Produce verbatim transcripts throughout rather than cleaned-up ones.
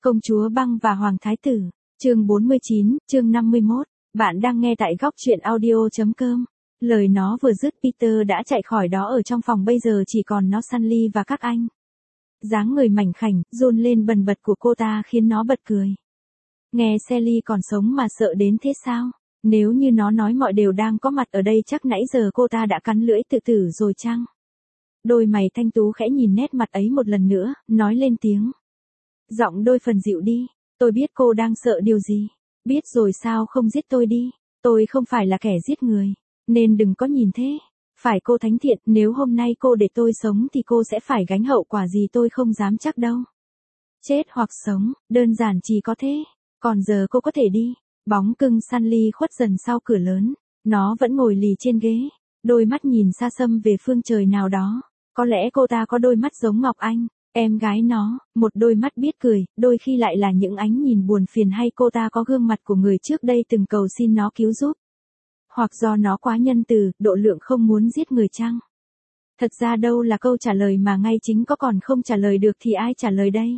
Công chúa băng và Hoàng thái tử, chương bốn mươi chín, chương năm mươi mốt. Bạn đang nghe tại góc truyện audio.com. Lời nó vừa dứt Peter đã chạy khỏi đó, ở trong phòng bây giờ chỉ còn nó, Sunny và các anh. Dáng người mảnh khảnh, run lên bần bật của cô ta khiến nó bật cười. Nghe Sally còn sống mà sợ đến thế sao? Nếu như nó nói mọi đều đang có mặt ở đây chắc nãy giờ cô ta đã cắn lưỡi tự tử rồi chăng? Đôi mày thanh tú khẽ nhìn nét mặt ấy một lần nữa, nói lên tiếng. Giọng đôi phần dịu đi, tôi biết cô đang sợ điều gì. Biết rồi sao không giết tôi đi, tôi không phải là kẻ giết người, nên đừng có nhìn thế. Phải cô thánh thiện, nếu hôm nay cô để tôi sống thì cô sẽ phải gánh hậu quả gì tôi không dám chắc đâu. Chết hoặc sống, đơn giản chỉ có thế. Còn giờ cô có thể đi. Bóng cưng Sunny khuất dần sau cửa lớn, nó vẫn ngồi lì trên ghế, đôi mắt nhìn xa xăm về phương trời nào đó. Có lẽ cô ta có đôi mắt giống Ngọc Anh, em gái nó, một đôi mắt biết cười, đôi khi lại là những ánh nhìn buồn phiền, hay cô ta có gương mặt của người trước đây từng cầu xin nó cứu giúp. Hoặc do nó quá nhân từ, độ lượng không muốn giết người chăng? Thật ra đâu là câu trả lời mà ngay chính có còn không trả lời được thì ai trả lời đây?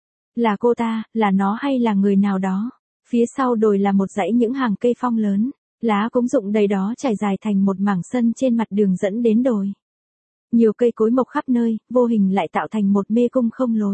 Là cô ta, là nó hay là người nào đó? Phía sau đồi là một dãy những hàng cây phong lớn, lá cũng rụng đầy đó trải dài thành một mảng sân trên mặt đường dẫn đến đồi. Nhiều cây cối mọc khắp nơi, vô hình lại tạo thành một mê cung không lối.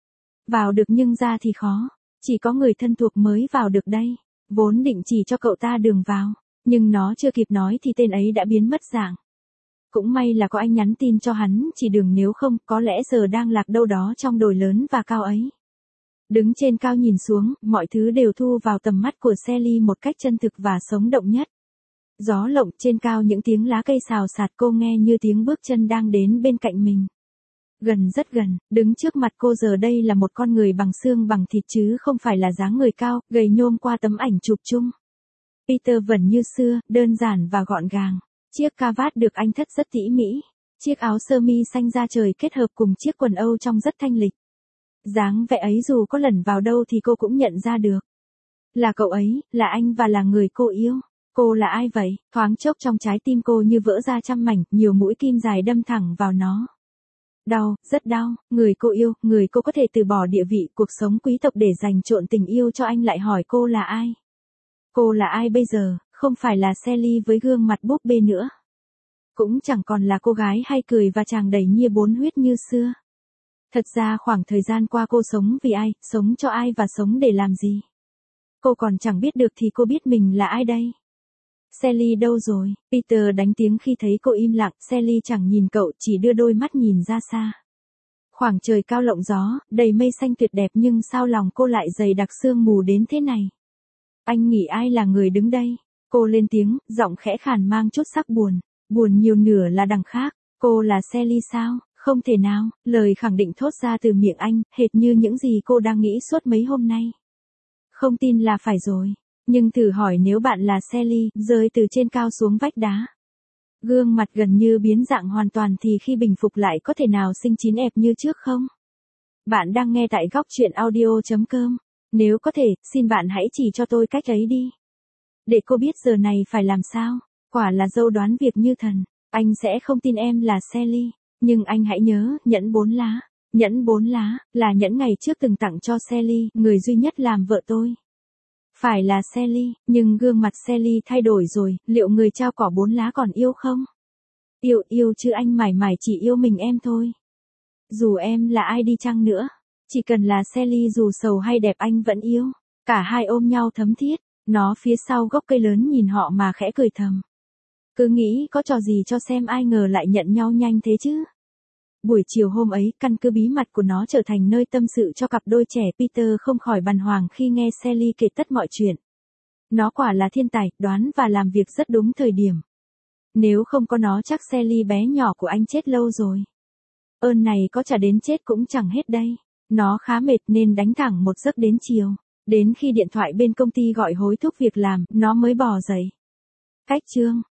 Vào được nhưng ra thì khó, chỉ có người thân thuộc mới vào được đây. Vốn định chỉ cho cậu ta đường vào, nhưng nó chưa kịp nói thì tên ấy đã biến mất dạng. Cũng may là có anh nhắn tin cho hắn chỉ đường, nếu không có lẽ giờ đang lạc đâu đó trong đồi lớn và cao ấy. Đứng trên cao nhìn xuống, mọi thứ đều thu vào tầm mắt của Sally một cách chân thực và sống động nhất. Gió lộng trên cao, những tiếng lá cây xào xạc, cô nghe như tiếng bước chân đang đến bên cạnh mình. Gần, rất gần, đứng trước mặt cô giờ đây là một con người bằng xương bằng thịt chứ không phải là dáng người cao, gầy nhôm qua tấm ảnh chụp chung. Peter vẫn như xưa, đơn giản và gọn gàng. Chiếc cà vạt được anh thắt rất tỉ mỉ. Chiếc áo sơ mi xanh da trời kết hợp cùng chiếc quần Âu trông rất thanh lịch. Dáng vẻ ấy dù có lẩn vào đâu thì cô cũng nhận ra được. Là cậu ấy, là anh và là người cô yêu. Cô là ai vậy? Thoáng chốc trong trái tim cô như vỡ ra trăm mảnh, nhiều mũi kim dài đâm thẳng vào nó. Đau, rất đau, người cô yêu, người cô có thể từ bỏ địa vị, cuộc sống quý tộc để dành trọn tình yêu cho anh, lại hỏi cô là ai? Cô là ai bây giờ? Không phải là Sally với gương mặt búp bê nữa. Cũng chẳng còn là cô gái hay cười và chàng đầy nhia bốn huyết như xưa. Thật ra khoảng thời gian qua cô sống vì ai, sống cho ai và sống để làm gì? Cô còn chẳng biết được thì cô biết mình là ai đây? Sally đâu rồi? Peter đánh tiếng khi thấy cô im lặng. Sally chẳng nhìn cậu, chỉ đưa đôi mắt nhìn ra xa. Khoảng trời cao lộng gió, đầy mây xanh tuyệt đẹp, nhưng sao lòng cô lại dày đặc sương mù đến thế này? Anh nghĩ ai là người đứng đây? Cô lên tiếng, giọng khẽ khàn mang chút sắc buồn. Buồn nhiều nửa là đằng khác. Cô là Sally sao? Không thể nào, lời khẳng định thốt ra từ miệng anh, hệt như những gì cô đang nghĩ suốt mấy hôm nay. Không tin là phải rồi. Nhưng thử hỏi nếu bạn là Sally, rơi từ trên cao xuống vách đá. Gương mặt gần như biến dạng hoàn toàn thì khi bình phục lại có thể nào xinh chín đẹp như trước không? Bạn đang nghe tại góc truyện audio.com. Nếu có thể, xin bạn hãy chỉ cho tôi cách ấy đi. Để cô biết giờ này phải làm sao. Quả là dâu đoán việc như thần. Anh sẽ không tin em là Sally. Nhưng anh hãy nhớ, nhẫn bốn lá. Nhẫn bốn lá, là nhẫn ngày trước từng tặng cho Sally, người duy nhất làm vợ tôi. Phải là Sally, nhưng gương mặt Sally thay đổi rồi, liệu người trao cỏ bốn lá còn yêu không? Yêu, yêu chứ anh mải mải chỉ yêu mình em thôi. Dù em là ai đi chăng nữa, chỉ cần là Sally dù sầu hay đẹp anh vẫn yêu. Cả hai ôm nhau thấm thiết, nó phía sau gốc cây lớn nhìn họ mà khẽ cười thầm. Cứ nghĩ có trò gì cho xem, ai ngờ lại nhận nhau nhanh thế chứ. Buổi chiều hôm ấy, căn cứ bí mật của nó trở thành nơi tâm sự cho cặp đôi trẻ. Peter không khỏi bàng hoàng khi nghe Sally kể tất mọi chuyện. Nó quả là thiên tài, đoán và làm việc rất đúng thời điểm. Nếu không có nó chắc Sally bé nhỏ của anh chết lâu rồi. Ơn này có trả đến chết cũng chẳng hết đây. Nó khá mệt nên đánh thẳng một giấc đến chiều. Đến khi điện thoại bên công ty gọi hối thúc việc làm, nó mới bò dậy. Cách chương.